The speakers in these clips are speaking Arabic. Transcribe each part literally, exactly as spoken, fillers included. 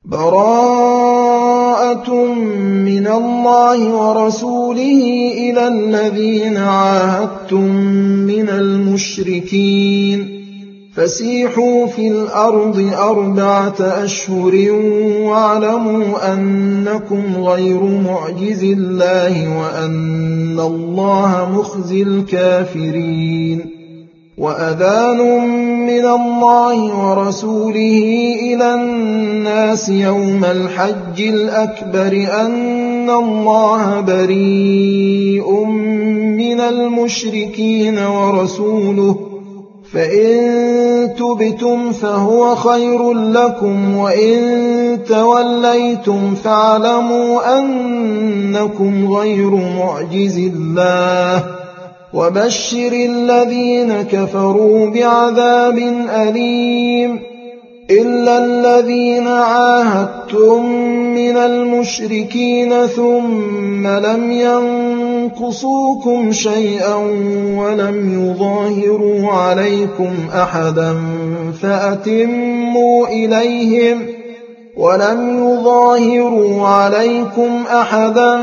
براءة من الله ورسوله إلى الذين عاهدتم من المشركين فسيحوا في الأرض أربعة أشهر واعلموا أنكم غير معجز الله وأن الله مخزي الكافرين وأذان من الله ورسوله إلى الناس يوم الحج الأكبر أن الله بريء من المشركين ورسوله فإن تبتم فهو خير لكم وإن توليتم فاعلموا أنكم غير معجز الله وبشر الذين كفروا بعذاب أليم إلا الذين عاهدتم من المشركين ثم لم ينقصوكم شيئا ولم يظاهروا عليكم أحدا فأتموا إليهم ولم يظاهروا عليكم أحدا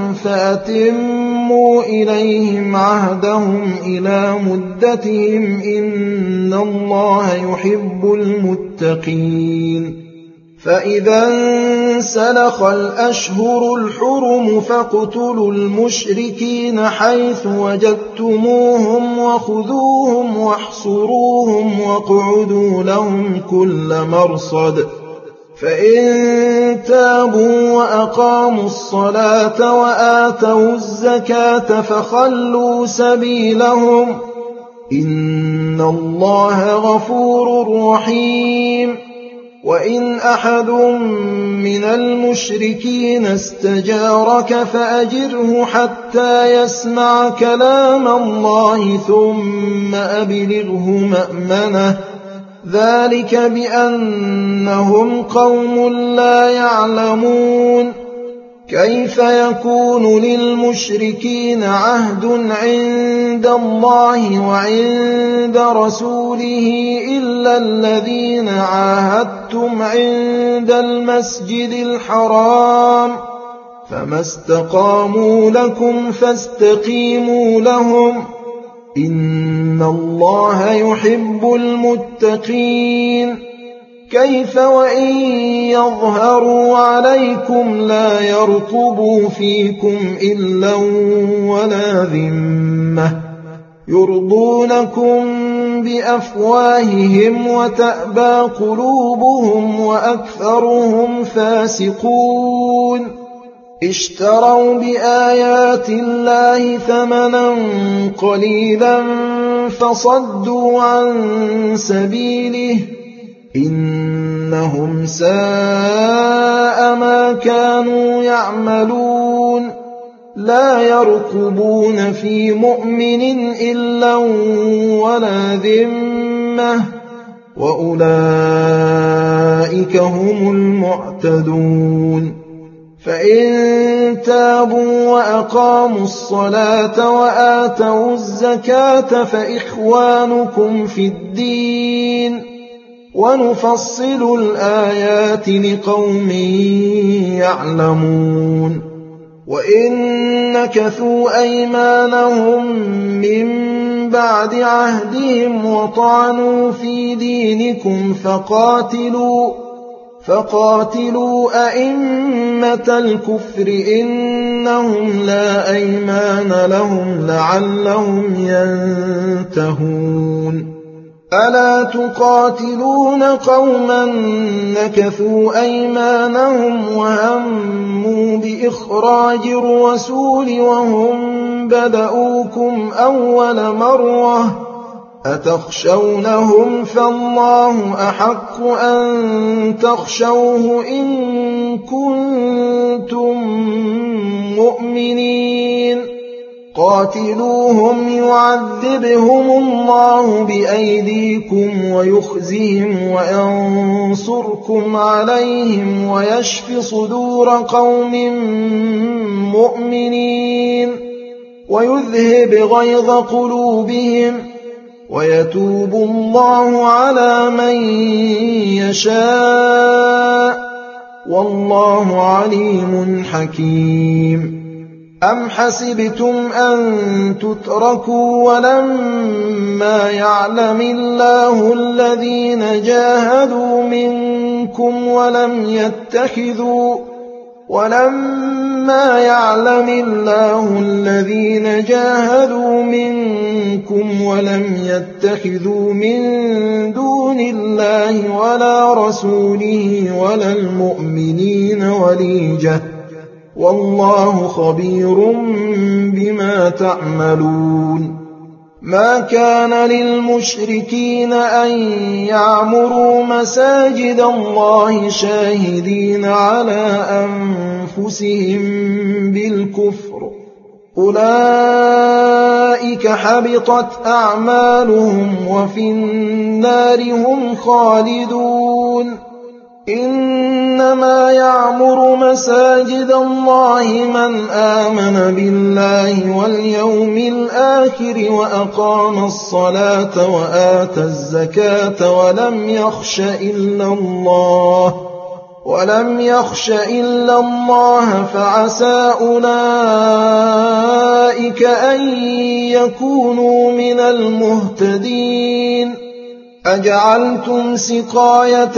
فأتموا إليهم عهدهم إلى مدتهم إن الله يحب المتقين فإذا انسلخ الأشهر الحرم فاقتلوا المشركين حيث وجدتموهم وخذوهم واحصروهم واقعدوا لهم كل مرصد فإن تابوا وأقاموا الصلاة وآتوا الزكاة فخلوا سبيلهم إن الله غفور رحيم وإن أحد من المشركين استجارك فأجره حتى يسمع كلام الله ثم أبلغه مأمنه ذلك بأنهم قوم لا يعلمون كيف يكون للمشركين عهد عند الله وعند رسوله إلا الذين عاهدتم عند المسجد الحرام فما استقاموا لكم فاستقيموا لهم إن الله يحب المتقين كيف وإن يظهروا عليكم لا يرقبوا فيكم إلا ولا ذمة يرضونكم بأفواههم وتأبى قلوبهم وأكثرهم فاسقون اشتروا بآيات الله ثمنا قليلا فصدوا عن سبيله إنهم ساء ما كانوا يعملون لا يرقبون في مؤمن إلا ولا ذمة وأولئك هم المعتدون فإن تابوا وأقاموا الصلاة وآتوا الزكاة فإخوانكم في الدين ونفصل الآيات لقوم يعلمون وإن نكثوا أيمانهم من بعد عهدهم وطعنوا في دينكم فقاتلوا فقاتلوا أئمة الكفر إنهم لا أيمان لهم لعلهم ينتهون ألا تقاتلون قوما نكثوا أيمانهم وهموا بإخراج الرسول وهم بدؤوكم أول مرة أتخشونهم فالله أحق أن تخشوه إن كنتم مؤمنين قاتلوهم يعذبهم الله بأيديكم ويخزهم وينصركم عليهم ويشف صدور قوم مؤمنين ويذهب غيظ قلوبهم ويتوب الله على من يشاء والله عليم حكيم. أم حسبتم أن تتركوا ولما يعلم الله الذين جاهدوا منكم ولم يتخذوا ولما يعلم الله الذين جاهدوا منكم ولم يتخذوا من دون الله ولا رسوله ولا المؤمنين وليجة والله خبير بما تعملون. ما كان للمشركين أن يعمروا مساجد الله شاهدين على أنفسهم بالكفر أولئك حبطت أعمالهم وفي النار هم خالدون. إنما يعمر مساجد الله من آمن بالله واليوم الآخر وأقام الصلاة وآتى الزكاة ولم يخش إلا الله ولم يخش إلا الله فعسى أولئك أن يكونوا من المهتدين. أجعلتم سقاية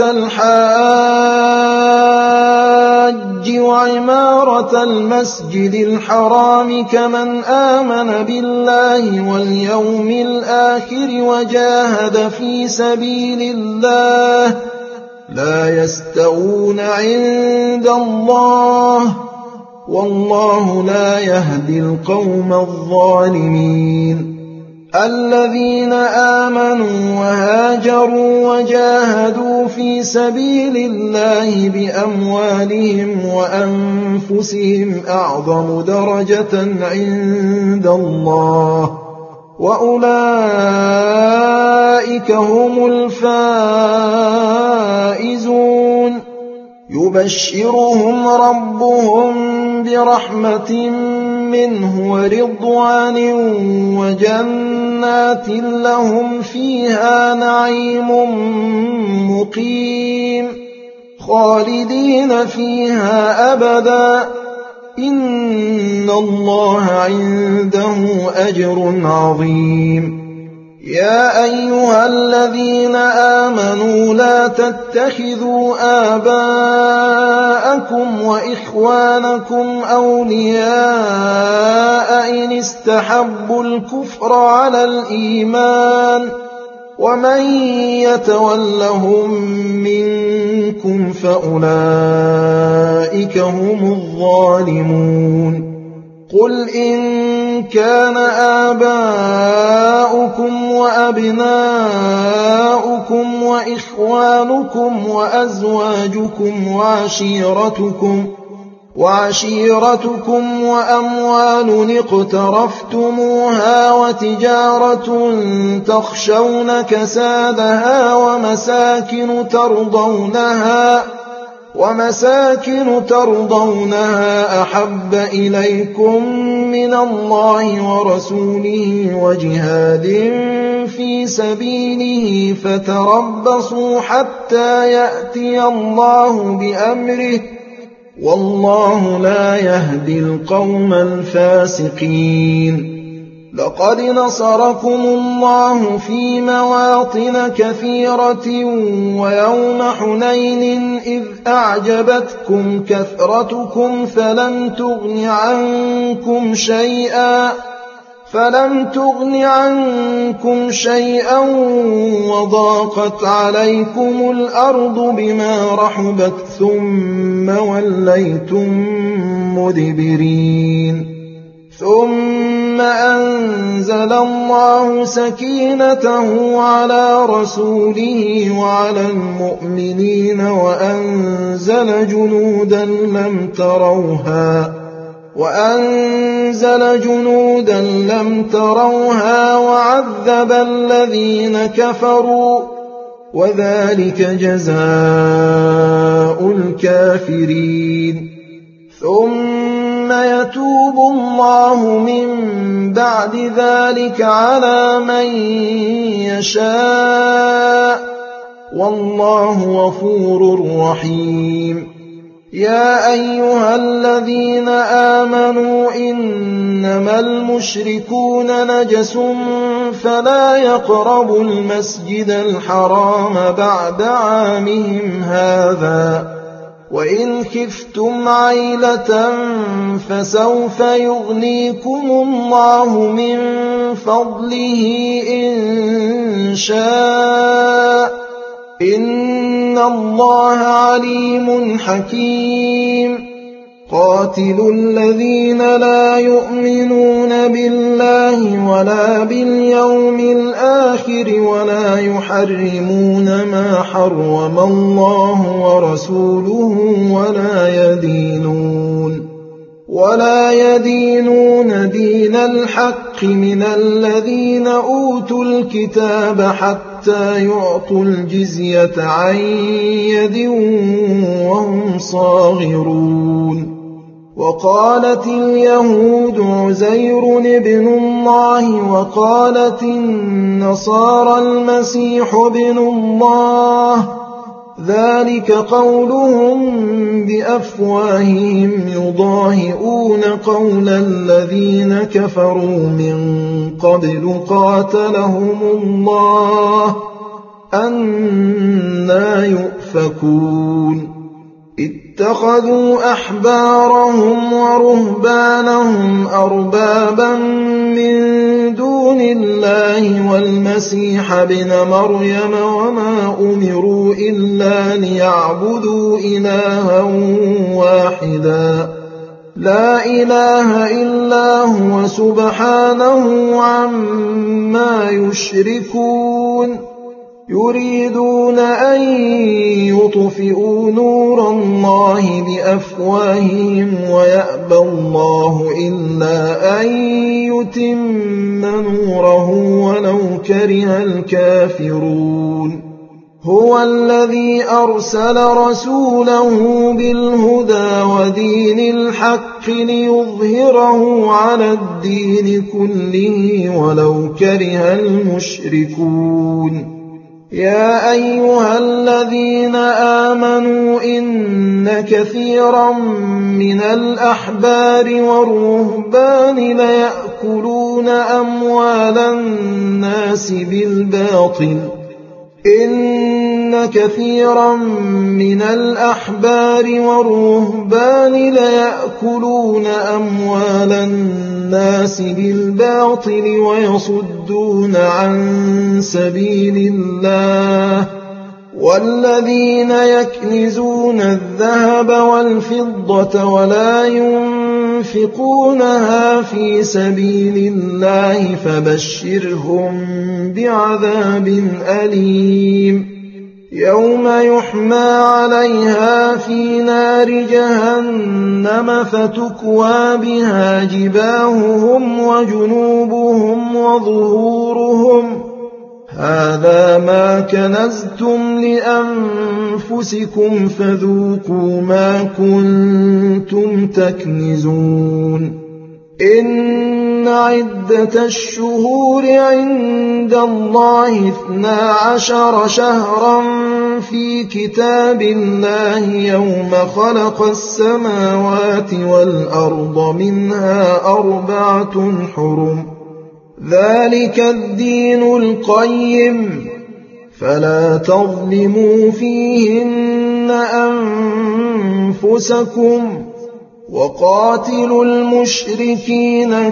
الحاج وعمارة المسجد الحرام كمن آمن بالله واليوم الآخر وجاهد في سبيل الله لا يستوون عند الله والله لا يهدي القوم الظالمين. الذين آمنوا وهاجروا وجاهدوا في سبيل الله بأموالهم وأنفسهم أعظم درجة عند الله وأولئك هم الفائزون. يبشرهم ربهم برحمة منه ورضوان وجنات لهم فيها نعيم مقيم خالدين فيها أبدا إن الله عنده أجر عظيم. يا أيها الذين آمنوا لا تتخذوا آباءكم وإخوانكم أولياء إن استحبوا الكفر على الإيمان ومن يتولهم منكم فأولئك هم الظالمون. قل إن كان آباؤكم وأبناؤكم وإخوانكم وأزواجكم وعشيرتكم وعشيرتكم وأموال اقترفتموها وتجارة تخشون كسادها ومساكن ترضونها ومساكن ترضونها أحب إليكم من الله ورسوله وجهاد في سبيله فتربصوا حتى يأتي الله بأمره والله لا يهدي القوم الفاسقين. لقد نصركم الله في مواطن كثيرة ويوم حنين إذ أعجبتكم كثرتكم فلم تغن عنكم شيئا فلم تغن عنكم شيئا وضاقت عليكم الأرض بما رحبت ثم وليتم مدبرين. ثم أنزل الله سكينته على رسوله وعلى المؤمنين وأنزل جنودا لم تروها وأنزل جنودا لم تروها وعذب الذين كفروا وذلك جزاء الكافرين. ثم يتوب الله من بعد ذلك على من يشاء والله غفور رحيم. يا أيها الذين آمنوا إنما المشركون نجس فلا يقربوا المسجد الحرام بعد عامهم هذا وإن خفتم عيلة فسوف يغنيكم الله من فضله إن شاء إن الله عليم حكيم قاتلوا الذين لا يؤمنون بالله ولا باليوم الآخر ولا يحرمون ما حرم الله ورسوله ولا يدينون ولا يدينون دين الحق من الذين أوتوا الكتاب حتى يعطوا الجزية عن يد وهم صاغرون وقالت اليهود عزير ابن الله وقالت النصارى المسيح ابن الله ذلك قولهم بأفواههم يضاهئون قول الذين كفروا من قبل قاتلهم الله أنى يؤفكون اتخذوا أحبارهم ورهبانهم أربابا من دون الله والمسيح ابن مريم وما أمروا إلا ليعبدوا إلها واحدا لا إله إلا هو سبحانه عما يشركون يريدون أن يطفئوا نور الله بأفواههم ويأبى الله إلا أن يتم نوره ولو كره الكافرون هو الذي أرسل رسوله بالهدى ودين الحق ليظهره على الدين كله ولو كره المشركون يا أيها الذين آمنوا إن كثيرا من الأحبار والرهبان ليأكلون أموال الناس بالباطل إن كثيرا من الأحبار والرهبان ليأكلون أموال الناس بالباطل ويصدون عن سبيل الله والذين يكنزون الذهب والفضة ولا ينفقونها في سبيل الله فبشرهم بعذاب أليم يوم يحمى عليها في نار جهنم فتكوى بها جباههم وجنوبهم وظهورهم هذا ما كنزتم لأنفسكم فذوقوا ما كنتم تكنزون إن عدة الشهور عند الله اثنا عشر شهرا في كتاب الله يوم خلق السماوات والأرض منها أربعة حرم ذلك الدين القيم فلا تظلموا فيهن أنفسكم وقاتلوا المشركين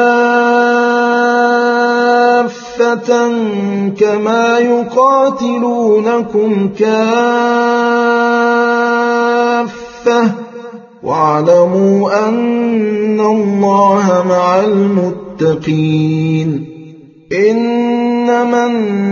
كافة كما يقاتلونكم كافة واعلموا أن الله مع المتقين إنما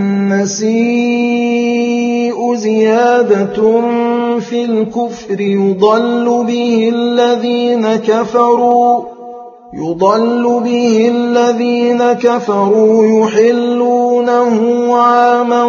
النسيء زيادة في الكفر يضل به الذين كفروا يضل به الذين كفروا يحلونه عاما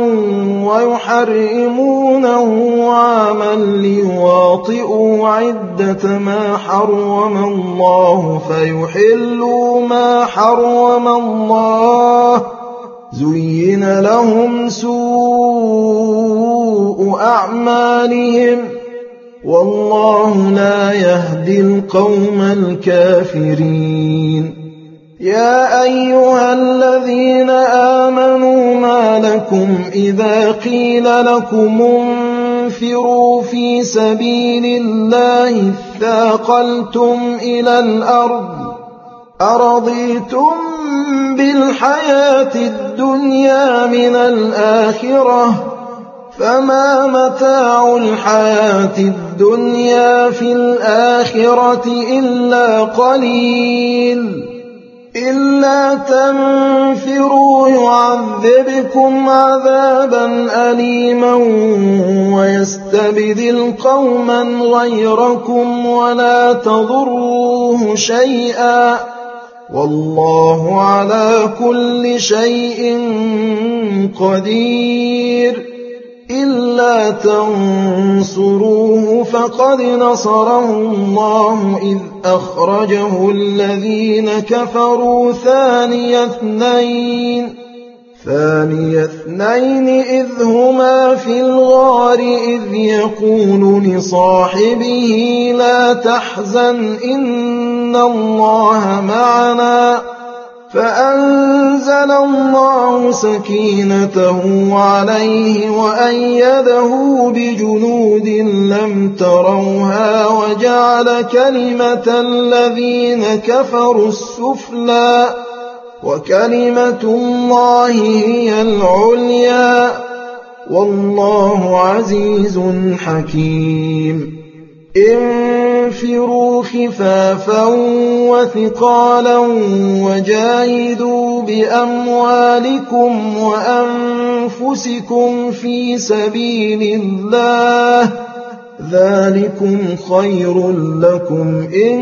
ويحرمونه عاما ليواطئوا عدة ما حرم الله فيحلوا ما حرم الله زين لهم سوء أعمالهم والله لا يهدي القوم الكافرين. يا أيها الذين آمنوا ما لكم إذا قيل لكم انفروا في سبيل الله اثاقلتم إلى الأرض أرضيتم بالحياة الدنيا من الآخرة فما متاع الحياة الدنيا في الآخرة إلا قليل إلا تنفروا يعذبكم عذابا أليما ويستبدل قوما غيركم ولا تضروه شيئا والله على كل شيء قدير. إلا تنصروه فقد نصره الله إذ أخرجه الذين كفروا ثاني اثنين ثاني اثنين إذ هما في الغار إذ يقول لصاحبه لا تحزن إن الله معنا فأنزل الله سكينته عليه وأيده بجنود لم تروها وجعل كلمة الذين كفروا السفلى وكلمة الله هي العليا والله عزيز حكيم. انفروا خفافا وثقالا وجاهدوا بأموالكم وأنفسكم في سبيل الله ذلكم خير لكم إن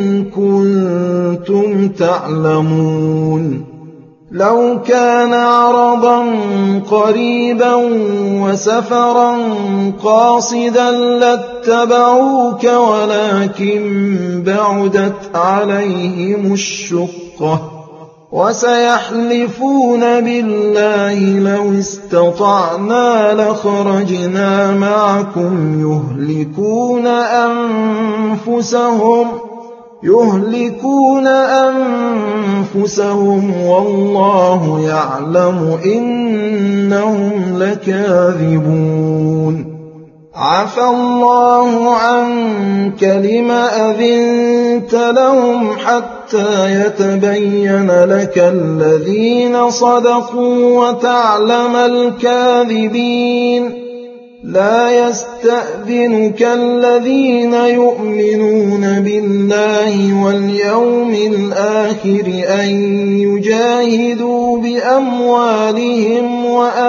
كنتم تعلمون. لو كان عرضا قريبا وسفرا قاصدا لاتبعوك ولكن بعدت عليهم الشقة وسيحلفون بالله لو استطعنا لخرجنا معكم يهلكون أنفسهم يهلكون أنفسهم والله يعلم إنهم لكاذبون. عفى الله عنك لما أذنت لهم حتى يتبين لك الذين صدقوا وتعلم الكاذبين. لا يستأذنك الذين يؤمنون بالله واليوم الآخر أن يجاهدوا بأموالهم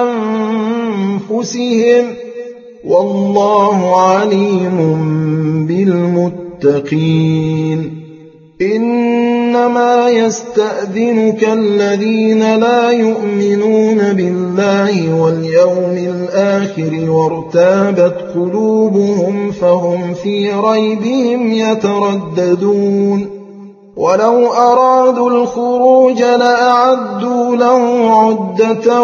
وأنفسهم والله عليم بالمتقين. إنما يستأذنك الذين لا يؤمنون بالله واليوم الآخر وارتابت قلوبهم فهم في ريبهم يترددون. ولو أرادوا الخروج لأعدوا له عدة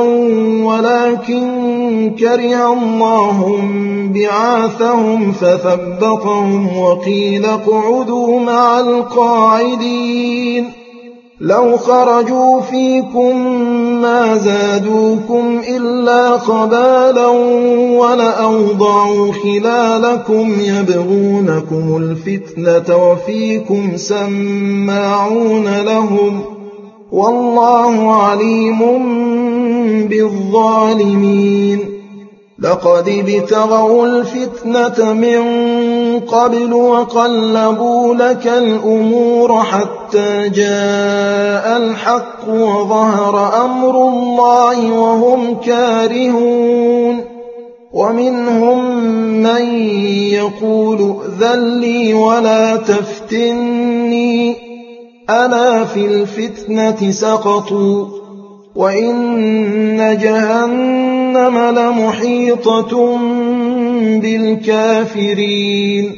ولكن كره الله بعاثهم فثبطهم وقيل اقعدوا مع القاعدين. لو خرجوا فيكم ما زادوكم إلا خبالا ولأوضعوا خلالكم يبغونكم الفتنة وفيكم سماعون لهم والله عليم بالظالمين. لقد ابتغوا الفتنة من قبل وقلبوا لك الأمور حتى جاء الحق وظهر أمر الله وهم كارهون. ومنهم من يقول ائذن لي ولا تفتني ألا في الفتنة سقطوا وإن جهنم لمحيطة بالكافرين.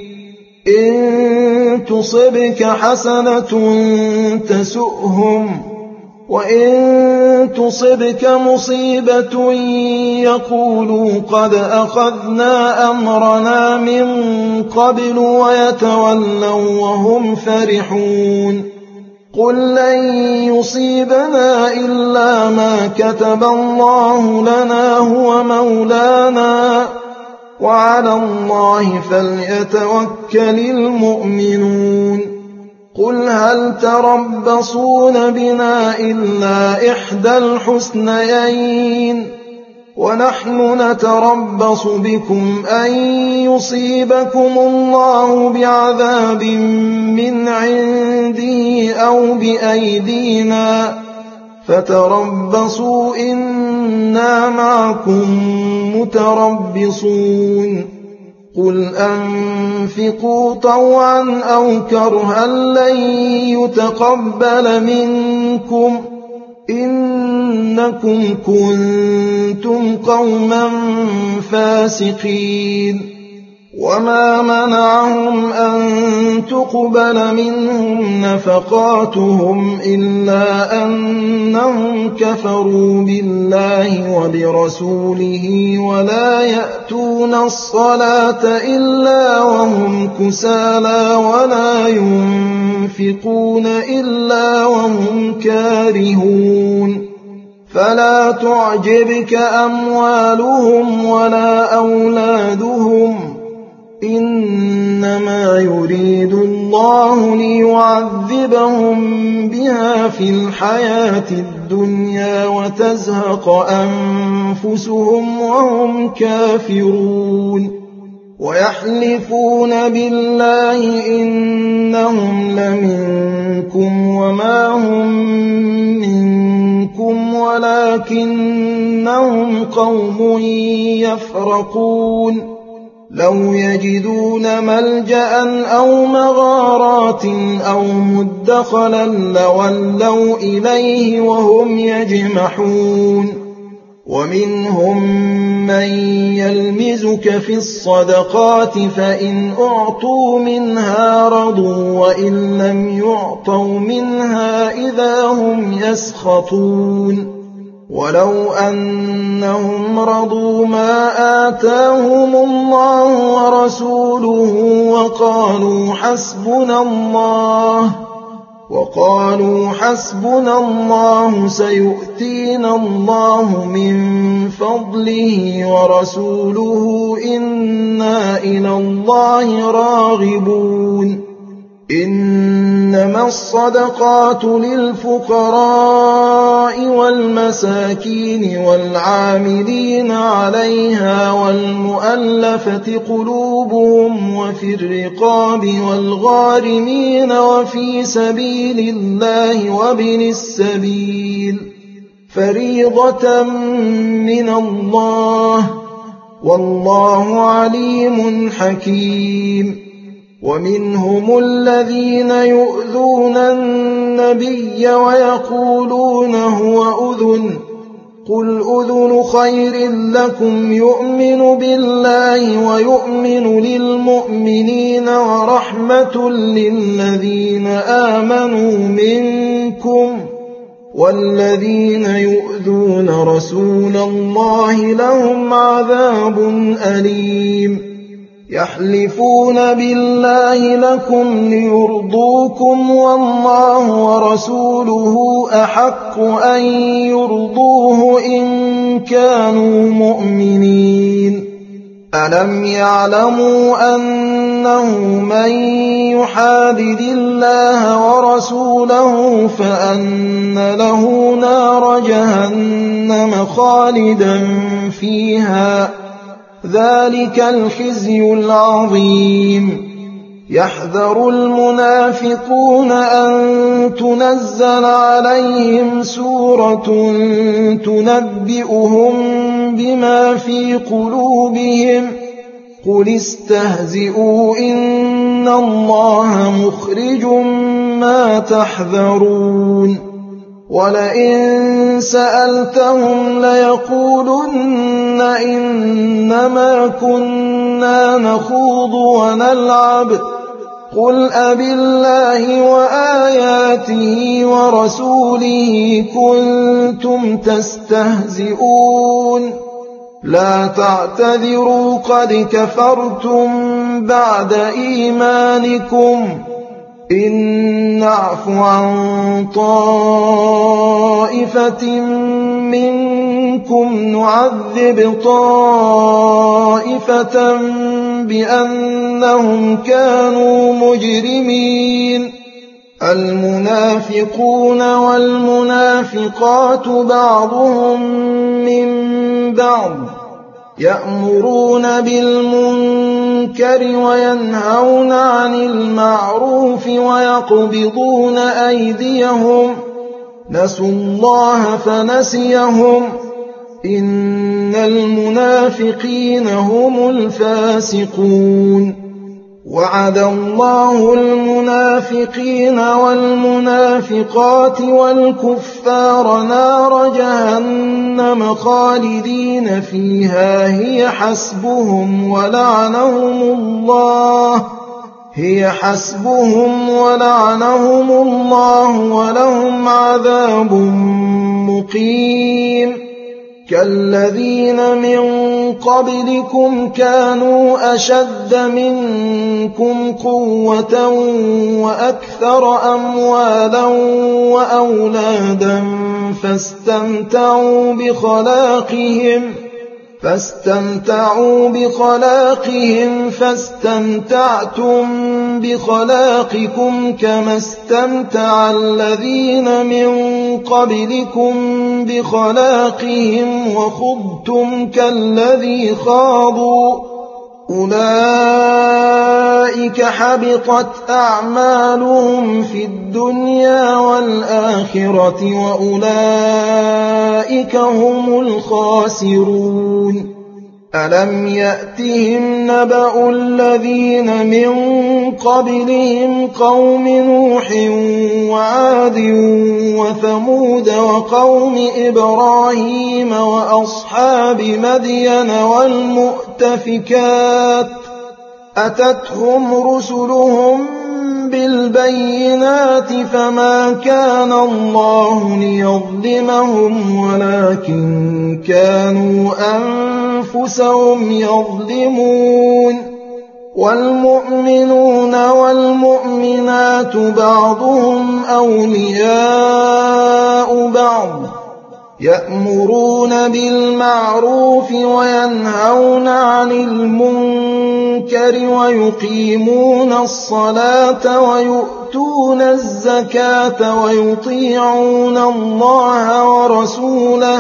إن تصبك حسنة تسؤهم وإن تصبك مصيبة يقولوا قد أخذنا أمرنا من قبل ويتولوا وهم فرحون قل لن يصيبنا إلا ما كتب الله لنا هو مولانا وعلى الله فليتوكل المؤمنون قل هل تربصون بنا إلا إحدى الحسنيين ونحن نتربص بكم أن يصيبكم الله بعذاب من عنده أو بأيدينا فتربصوا إنا معكم متربصون قل أنفقوا طوعا أو كرها لن يتقبل منكم إنكم كنتم قوما فاسقين وما منعهم أن تقبل منهم نفقاتهم إلا أنهم كفروا بالله وبرسوله ولا يأتون الصلاة إلا وهم كسالى ولا ينفقون إلا وهم كارهون فلا تعجبك أموالهم ولا أولادهم إنما يريد الله ليعذبهم بها في الحياة الدنيا وتزهق أنفسهم وهم كافرون ويحلفون بالله إنهم لمنكم وما هم منكم ولكنهم قوم يفرقون لو يجدون ملجأ أو مغارات أو مدخلا لولوا إليه وهم يجمحون ومنهم من يلمزك في الصدقات فإن أعطوا منها رضوا وإن لم يعطوا منها إذا هم يسخطون ولو أنهم رضوا ما آتاهم الله ورسوله وقالوا حسبنا الله وقالوا حسبنا الله سيؤتينا الله من فضله ورسوله إنا إلى الله راغبون إنما الصدقات للفقراء والمساكين والعاملين عليها والمؤلفة قلوبهم وفي الرقاب والغارمين وفي سبيل الله وابن السبيل فريضة من الله والله عليم حكيم ومنهم الذين يؤذون النبي ويقولون هو أذن قل أذن خير لكم يؤمن بالله ويؤمن للمؤمنين ورحمة للذين آمنوا منكم والذين يؤذون رسول الله لهم عذاب أليم يحلفون بالله لكم ليرضوكم والله ورسوله أحق أن يرضوه إن كانوا مؤمنين ألم يعلموا أنه من يحادد الله ورسوله فأن له نار جهنم خالدا فيها ذلك الخزي العظيم يحذر المنافقون أن تنزل عليهم سورة تنبئهم بما في قلوبهم قل استهزئوا إن الله مخرج ما تحذرون ولئن سألتهم ليقولن إنما كنا نخوض ونلعب قل أبالله وآياته ورسوله كنتم تستهزئون لا تعتذروا قد كفرتم بعد إيمانكم إن نعف عن طائفة منكم نعذب طائفة بأنهم كانوا مجرمين المنافقون والمنافقات بعضهم من بعض يأمرون بالمنكر وينهون عن المعروف ويقبضون أيديهم نسوا الله فنسيهم إن المنافقين هم الفاسقون وعد الله المنافقين والمنافقات والكفار نار جهنم خالدين فيها هي حسبهم ولعنهم الله هي حسبهم ولعنهم الله ولهم عذاب مقيم كالذين من قبلكم كانوا أشد منكم قوة وأكثر أموالا وأولادا فاستمتعوا بخلاقهم فاستمتعوا بخلاقهم فاستمتعتم بخلاقكم كما استمتع الذين من قبلكم بخلاقهم وخضتم كالذي خاضوا أولئك حبطت أعمالهم في الدنيا والآخرة وأولئك هم الخاسرون ألم يأتهم نبأ الذين من قبلهم قوم نوح وعاد وثمود وقوم إبراهيم وأصحاب مدين والمؤتفكات أتتهم رسلهم بالبينات فما كان الله ليظلمهم ولكن كانوا أنفسهم يظلمون والمؤمنون والمؤمنات بعضهم أولياء بعض يأمرون بالمعروف وينهون عن المنكر ويقيمون الصلاة ويؤتون الزكاة ويطيعون الله ورسوله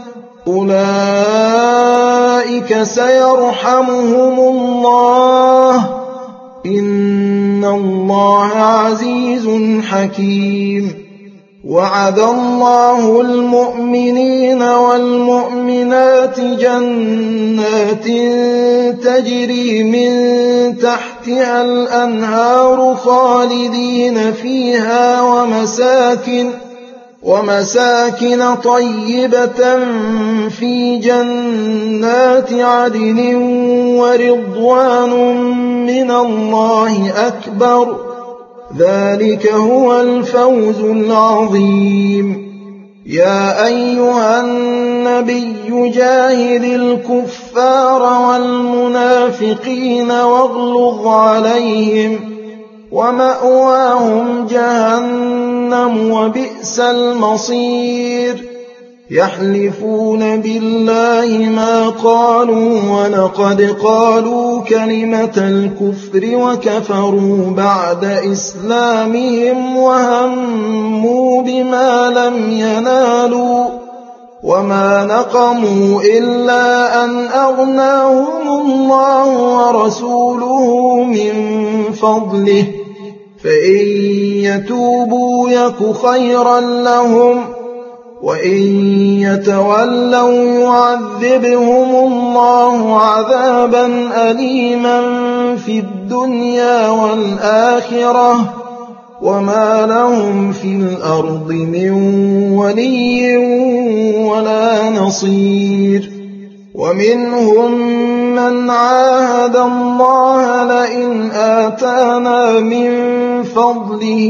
أولئك سيرحمهم الله إن الله عزيز حكيم وعد الله المؤمنين والمؤمنات جنات تجري من تحتها الأنهار خالدين فيها ومساكن ومساكن طيبة في جنات عدن ورضوان من الله أكبر ذلك هو الفوز العظيم يا أيها النبي جاهد الكفار والمنافقين واغلظ عليهم ومأواهم جهنم وبئس المصير يحلفون بالله ما قالوا ولقد قالوا كلمة الكفر وكفروا بعد إسلامهم وهموا بما لم ينالوا وما نقموا إلا أن أغناهم الله ورسوله من فضله فإن يتوبوا يك خيرا لهم وإن يتولوا يعذبهم الله عذابا أليما في الدنيا والآخرة وما لهم في الأرض من ولي ولا نصير ومنهم من عاهد الله لئن آتانا من فضله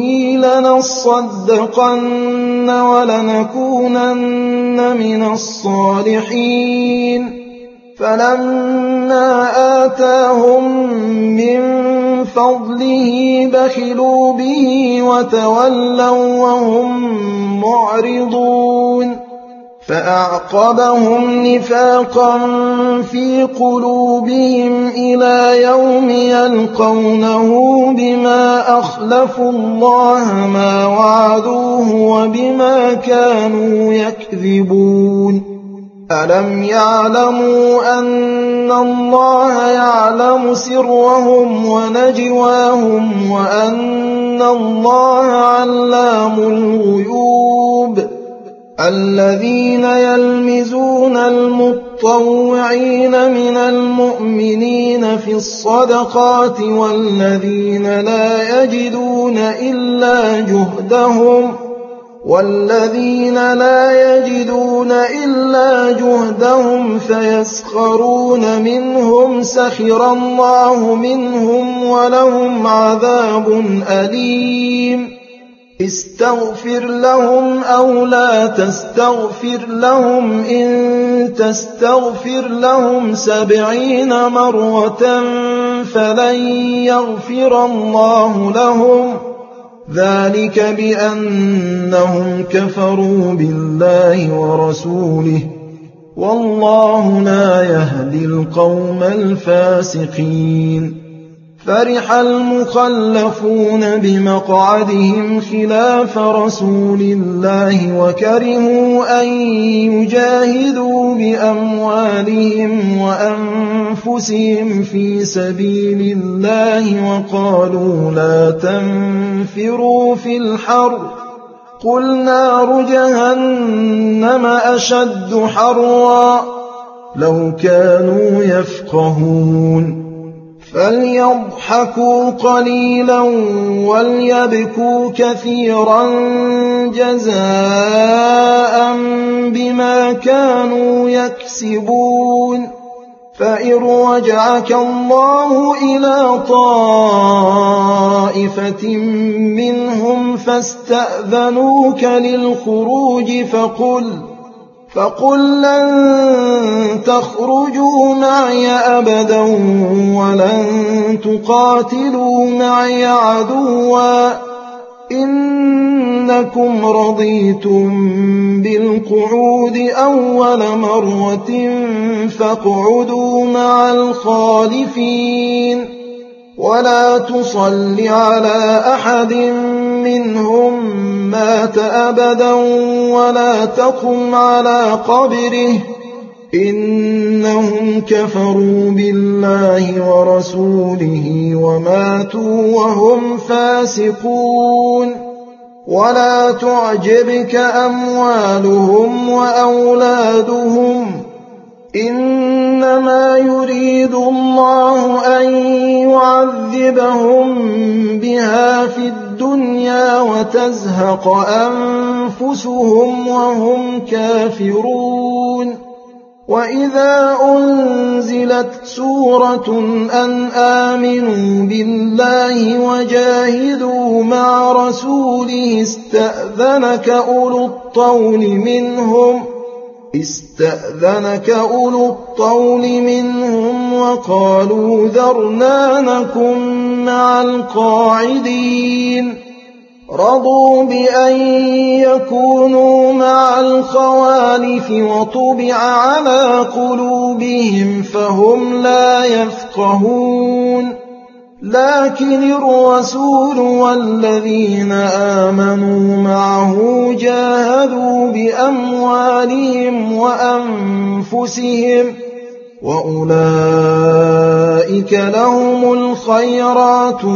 لنصدقن ولنكونن من الصالحين فلما آتاهم من فضله بخلوا به وتولوا وهم معرضون فأعقبهم نفاقا في قلوبهم إلى يوم يلقونه بما أخلفوا الله ما وعدوه وبما كانوا يكذبون ألم يعلموا أن الله يعلم سرهم ونجواهم وأن الله علام الغيوب الذين يلمزون المطوعين من المؤمنين في الصدقات والذين لا يجدون إلا جهدهم والذين لا يجدون إلا جهدهم فيسخرون منهم سخر الله منهم ولهم عذاب أليم استغفر لهم أو لا تستغفر لهم إن تستغفر لهم سبعين مرة فلن يغفر الله لهم ذلك بأنهم كفروا بالله ورسوله والله لا يهدي القوم الفاسقين فرح المخلفون بمقعدهم خلاف رسول الله وكرهوا أن يجاهدوا بأموالهم وأنفسهم في سبيل الله وقالوا لا تنفروا في الحر قل نار جهنم أشد حرا لو كانوا يفقهون فليضحكوا قليلا وليبكوا كثيرا جزاء بما كانوا يكسبون فإن رجعك الله إلى طائفة منهم فاستأذنوك للخروج فقل فقل لن تخرجوا معي أبدا ولن تقاتلوا معي عدوا إنكم رضيتم بالقعود أول مرة فاقعدوا مع الخالفين ولا تصل على أحد منهم مات أبدا ولا تقم على قبره إنهم كفروا بالله ورسوله وماتوا وهم فاسقون ولا تعجبك أموالهم وأولادهم إنما يريد الله أن يعذبهم بها في الدنيا وتزهق أنفسهم وهم كافرون وإذا أنزلت سورة أن آمنوا بالله وجاهدوا مع رسوله استأذنك أولو الطول منهم استأذنك أولو الطول منهم وقالوا ذرنا نكن مع القاعدين رضوا بأن يكونوا مع الخوالف وطبع على قلوبهم فهم لا يفقهون لكن الرسول والذين آمنوا معه جاهدوا بأموالهم وأنفسهم وأولئك لهم الخيرات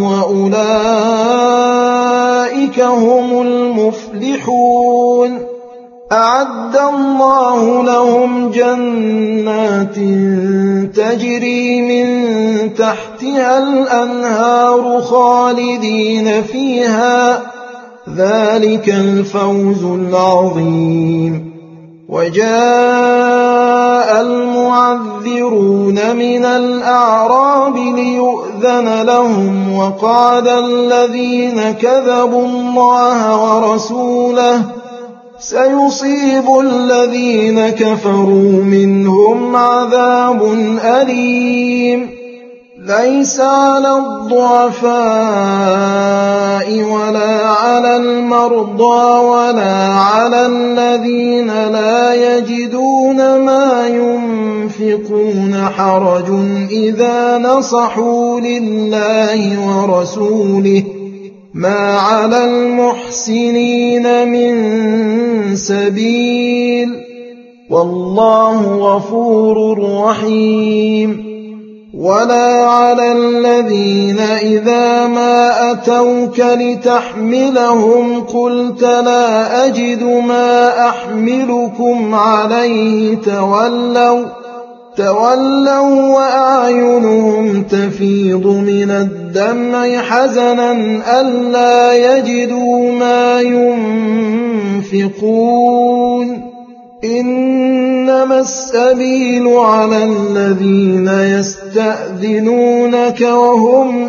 وأولئك هم المفلحون أعد الله لهم جنات تجري من تحتها الأنهار خالدين فيها ذلك الفوز العظيم وجاء المعذرون من الأعراب ليؤذن لهم وقال الذين كذبوا الله ورسوله سيصيب الذين كفروا منهم عذاب أليم ليس على الضعفاء ولا على المرضى ولا على الذين لا يجدون ما ينفقون حرج إذا نصحوا لله ورسوله ما على المحسنين من سبيل والله غفور رحيم ولا على الذين إذا ما أتوك لتحملهم قلت لا أجد ما أحملكم عليه تولوا تولوا وأعينهم تفيض من الدمع حزنا ألا يجدوا ما ينفقون إنما السبيل على الذين يستأذنونك وهم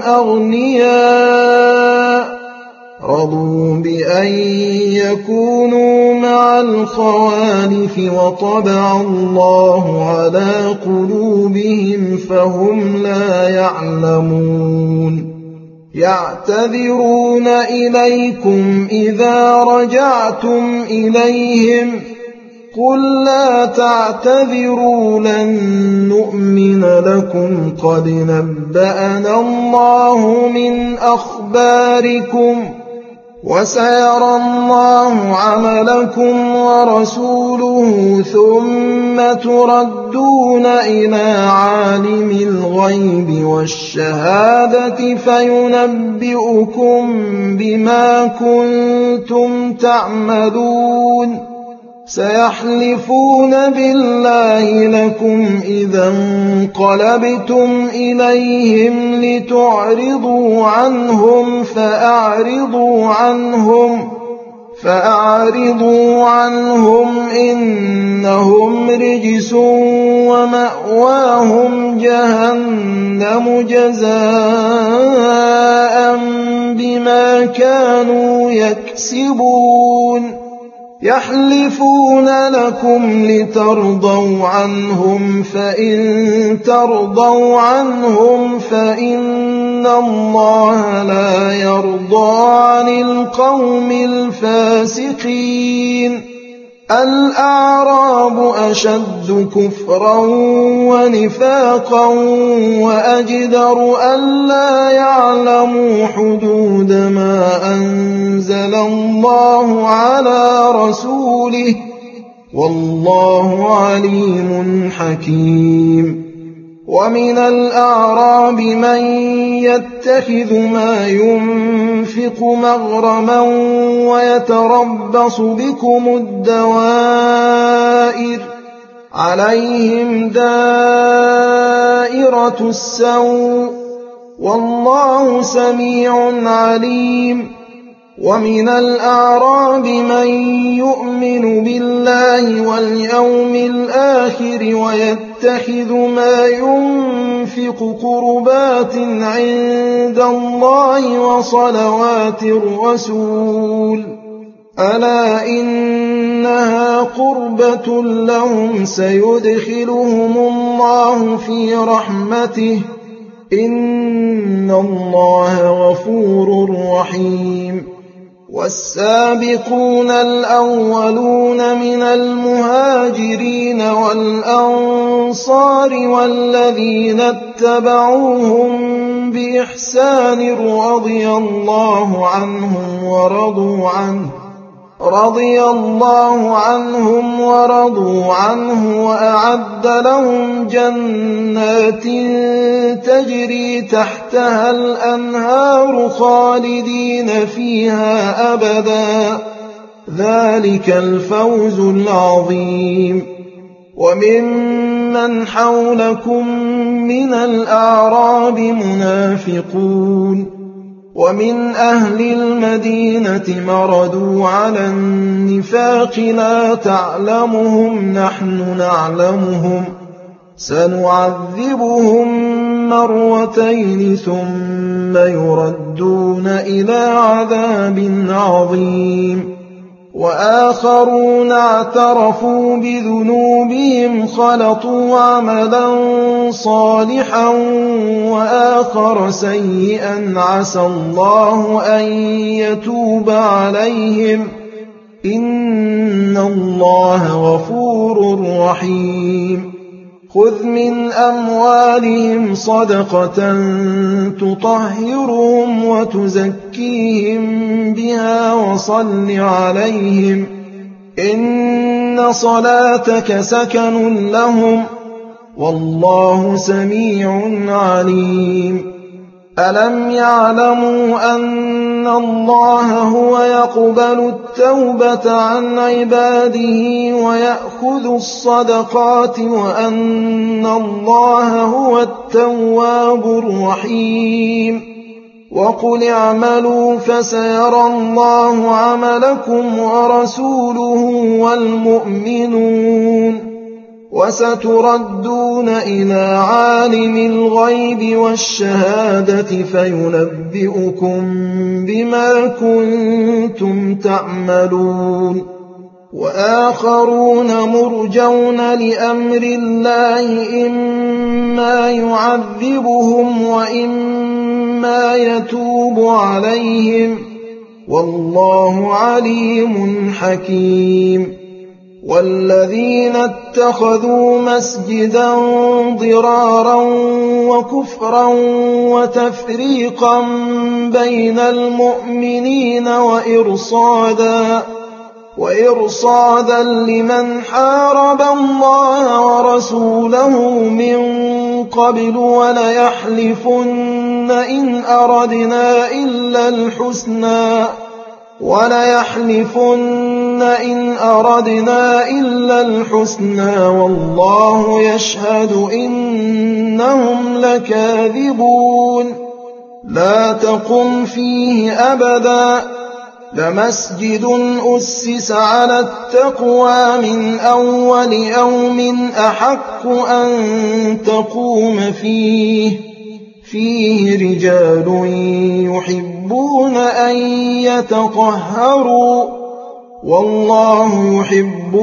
أغنياء رضوا بأن يكونوا مع الخوالف وطبع الله على قلوبهم فهم لا يعلمون يعتذرون إليكم إذا رجعتم إليهم قل لا تعتذروا لن نؤمن لكم قد نبأنا الله من أخباركم وسيرى الله عملكم ورسوله ثم تردون إلى عالم الغيب والشهادة فينبئكم بما كنتم تعملون سيحلفون بالله لكم إذا انقلبتم إليهم لتعرضوا عنهم فأعرضوا عنهم فأعرضوا عنهم إنهم رجس ومأواهم جهنم جزاء بما كانوا يكسبون يحلفون لكم لترضوا عنهم فإن ترضوا عنهم فإن الله لا يرضى عن القوم الفاسقين الأعراب أشد كفرا ونفاقا وأجدر ألا يعلموا حدود ما أنزل الله على رسوله والله عليم حكيم ومن الأعراب من يتخذ ما ينفق مغرما ويتربص بكم الدوائر عليهم دائرة السوء والله سميع عليم ومن الأعراب من يؤمن بالله واليوم الآخر ويتخذ ما ينفق قربات عند الله وصلوات الرسول ألا إنها قربة لهم سيدخلهم الله في رحمته إن الله غفور رحيم والسابقون الأولون من المهاجرين والأنصار والذين اتبعوهم بإحسان رضي الله عنهم ورضوا عنه رضي الله عنهم ورضوا عنه وأعد لهم جنات تجري تحتها الأنهار خالدين فيها أبدا ذلك الفوز العظيم وممن حولكم من الأعراب منافقون ومن أهل المدينة مردوا على النفاق لا تعلمهم نحن نعلمهم سنعذبهم مرتين ثم يردون إلى عذاب عظيم وآخرون اعترفوا بذنوبهم خلطوا عملا صالحا وآخر سيئا عسى الله أن يتوب عليهم إن الله غفور رحيم خذ من أموالهم صدقة تطهرهم وتزكيهم بها وصل عليهم إن صلاتك سكن لهم والله سميع عليم ألم يعلموا أن الله هو يقبل التوبة عن عباده ويأخذ الصدقات وأن الله هو التواب الرحيم وقل اعملوا فسيرى الله عملكم ورسوله والمؤمنون وستردون إلى عالم الغيب والشهادة فينبئكم بما كنتم تعملون وآخرون مرجون لأمر الله إما يعذبهم وإما يتوب عليهم والله عليم حكيم والذين اتخذوا مسجدا ضرارا وكفرا وتفريقا بين المؤمنين وإرصادا وإرصادا لمن حارب الله ورسوله من قبل وليحلفن إن أردنا إلا الحسنى وليحلفن إن أردنا إلا الحسنى والله يشهد إنهم لكاذبون لا تقم فيه أبدا لمسجد أسس على التقوى من أول يوم أحق أن تقوم فيه فيه رجال يحبون أن يتطهروا والله يحب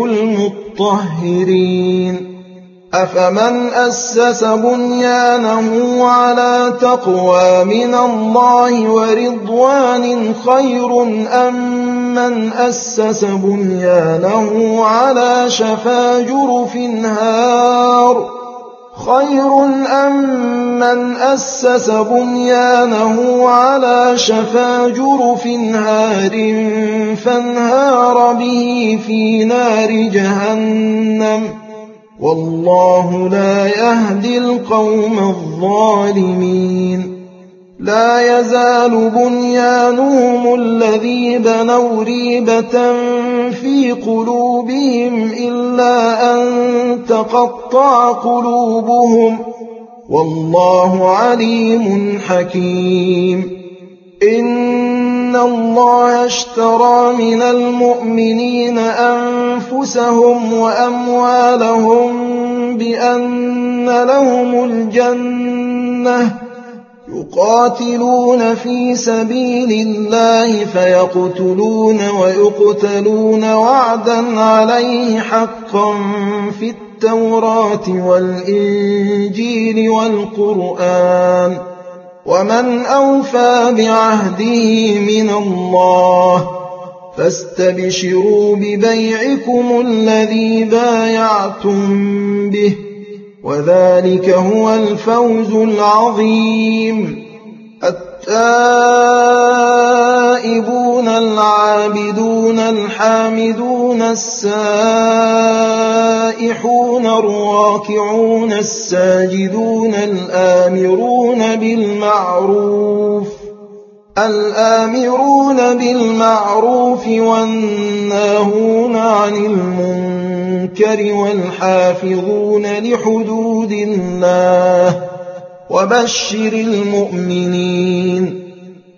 المطهرين أفمن أسس بنيانه على تقوى من الله ورضوان خير أم من أسس بنيانه على شفا جرف هار خير أم من أسس بنيانه على شفا جرف هار فانهار به في نار جهنم والله لا يهدي القوم الظالمين لا يزال بنيانهم الذي بنوا ريبة في قلوبهم إلا أن تقطع قلوبهم والله عليم حكيم إن الله اشترى من المؤمنين أنفسهم وأموالهم بأن لهم الجنة يقاتلون في سبيل الله فيقتلون ويقتلون وعدا عليه حقا في التوراة والإنجيل والقرآن ومن أوفى بعهده من الله فاستبشروا ببيعكم الذي بايعتم به وذلك هو الفوز العظيم التائبون العابدون الحامدون السائحون الراكعون الساجدون الآمرون بالمعروف الآمرون بالمعروف والناهون عن المنكر والحافظون لحدود الله وبشر المؤمنين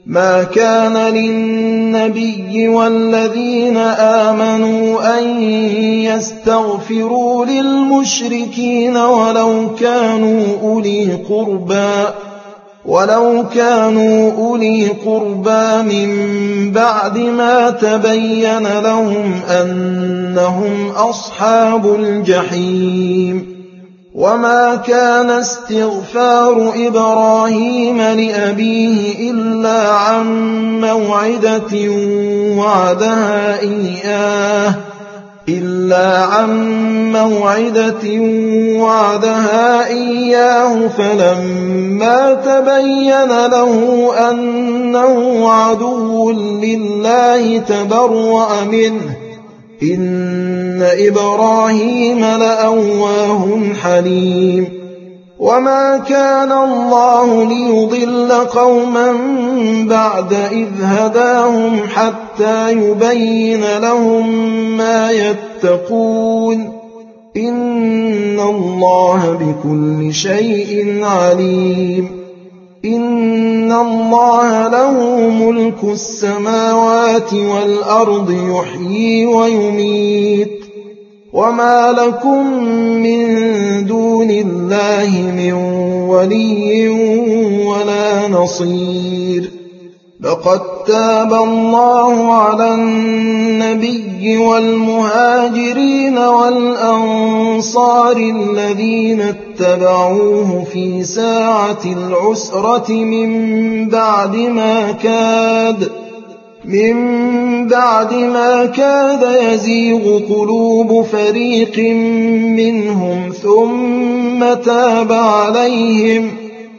ما كان للنبي والذين آمنوا أن يستغفروا للمشركين ولو كانوا أولي قربى ولو كانوا أولي قربى من بعد ما تبين لهم أنهم أصحاب الجحيم وما كان استغفار إبراهيم لأبيه إلا عن موعدة وعدها إياه إلا عن موعدة وعدها إياه فلما تبين له أنه عدو لله تبرأ منه إن إبراهيم لأواه حليم وما كان الله ليضل قوما بعد إذ هداهم حتى يبين لهم ما يتقون إن الله بكل شيء عليم إن الله له ملك السماوات والأرض يحيي ويميت وما لكم من دون الله من ولي ولا نصير لقد تاب الله على النبي والمهاجرين والأنصار الذين اتبعوه في ساعة العسرة من بعد ما كاد من بعد ما كاد يزيغ قلوب فريق منهم ثم تاب عليهم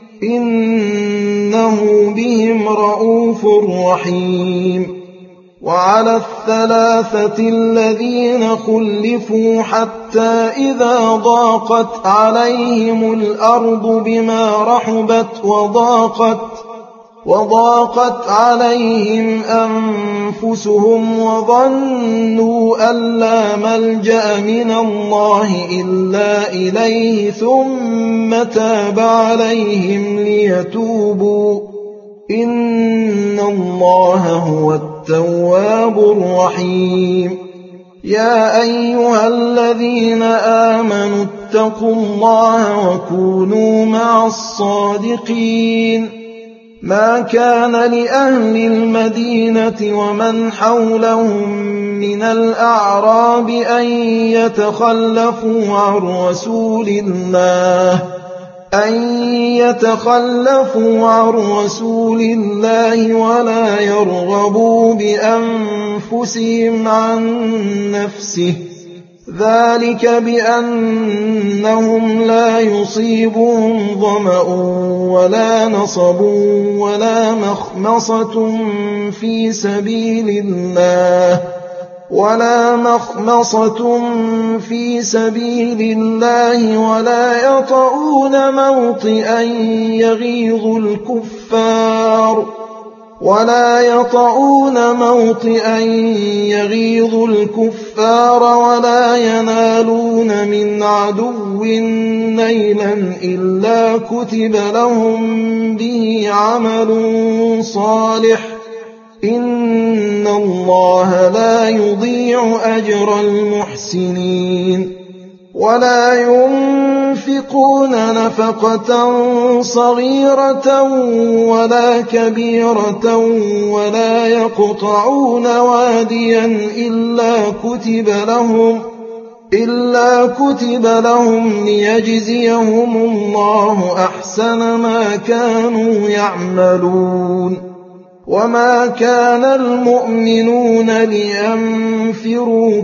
إنه بهم رءوف رحيم وعلى الثلاثة الذين خلفوا حتى إذا ضاقت عليهم الأرض بما رحبت وضاقت وضاقت عليهم أنفسهم وظنوا أن لا ملجأ من الله إلا إليه ثم تاب عليهم ليتوبوا إن الله هو التواب الرحيم يا أيها الذين آمنوا اتقوا الله وكونوا مع الصادقين ما كان لأهل المدينة ومن حولهم من الأعراب أن يتخلفوا عن رسول الله أن يتخلفوا عن رسول الله ولا يرغبوا بأنفسهم عن نفسه ذلك بأنهم لا يصيبهم ظمأ ولا نصب ولا مخمصة في سبيل الله ولا مخمصة في سبيل الله ولا يطؤون موطئا يغيظ الكفار ولا يطؤون موطئا يغيظ الكفار ولا ينالون من عدو نيلا إلا كتب لهم به عمل صالح إن الله لا يضيع أجر المحسنين ولا ينفقون نفقة صغيرة ولا كبيرة ولا يقطعون واديا إلا كتب لهم إلا كتب لهم ليجزيهم الله أحسن ما كانوا يعملون وما كان المؤمنون لينفروا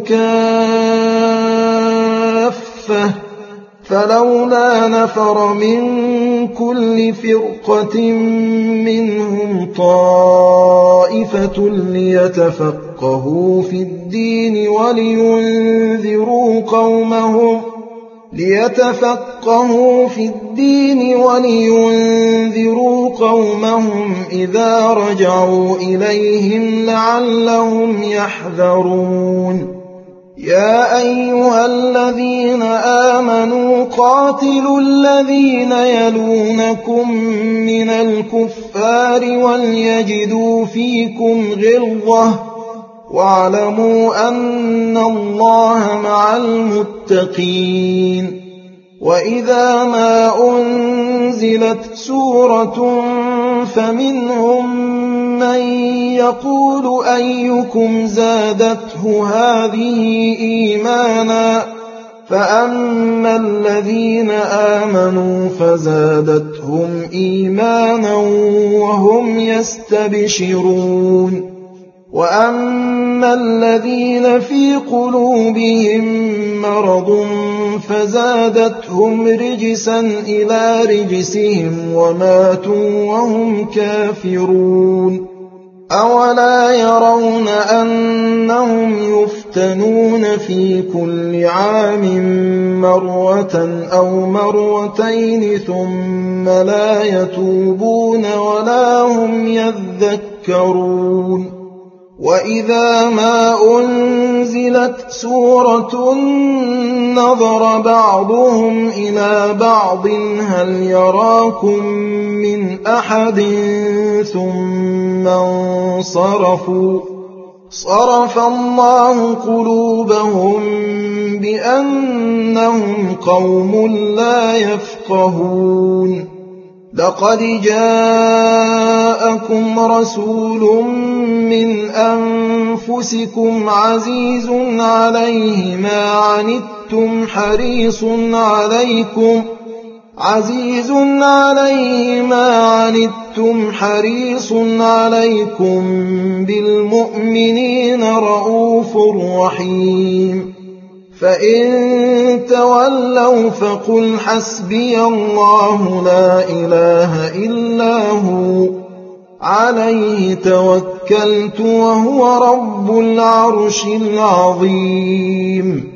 كافة فلولا نفر من كل فرقة منهم طائفة ليتفقهوا في الدين ولينذروا قومهم ليتفقهوا في الدين ولينذروا قومهم إذا رجعوا إليهم لعلهم يحذرون يا أيها الذين آمنوا قاتلوا الذين يلونكم من الكفار وليجدوا فيكم غلظة واعلموا أن الله مع المتقين. وإذا ما أنزلت سورة فمنهم من يقول أيكم زادته هذه إيمانا فأما الذين آمنوا فزادتهم إيمانا وهم يستبشرون. وأما الذين في قلوبهم مرض فزادتهم رجسا إلى رجسهم وماتوا وهم كافرون. أولا يرون أنهم يفتنون في كل عام مرة أو مرتين ثم لا يتوبون ولا هم يذكرون. وإذا ما أنزلت سورة نظر بعضهم إلى بعض هل يراكم من أحد ثم انصرفوا صرف الله قلوبهم بأنهم قوم لا يفقهون. لقد جاءكم رسول من أنفسكم عزيز عليه ما عنتم حريص عليكم عزيز عليه ما عنتم حريص عليكم بالمؤمنين رؤوف رحيم. فإن تولوا فقل حسبي الله لا إله إلا هو عليه توكلت وهو رب العرش العظيم.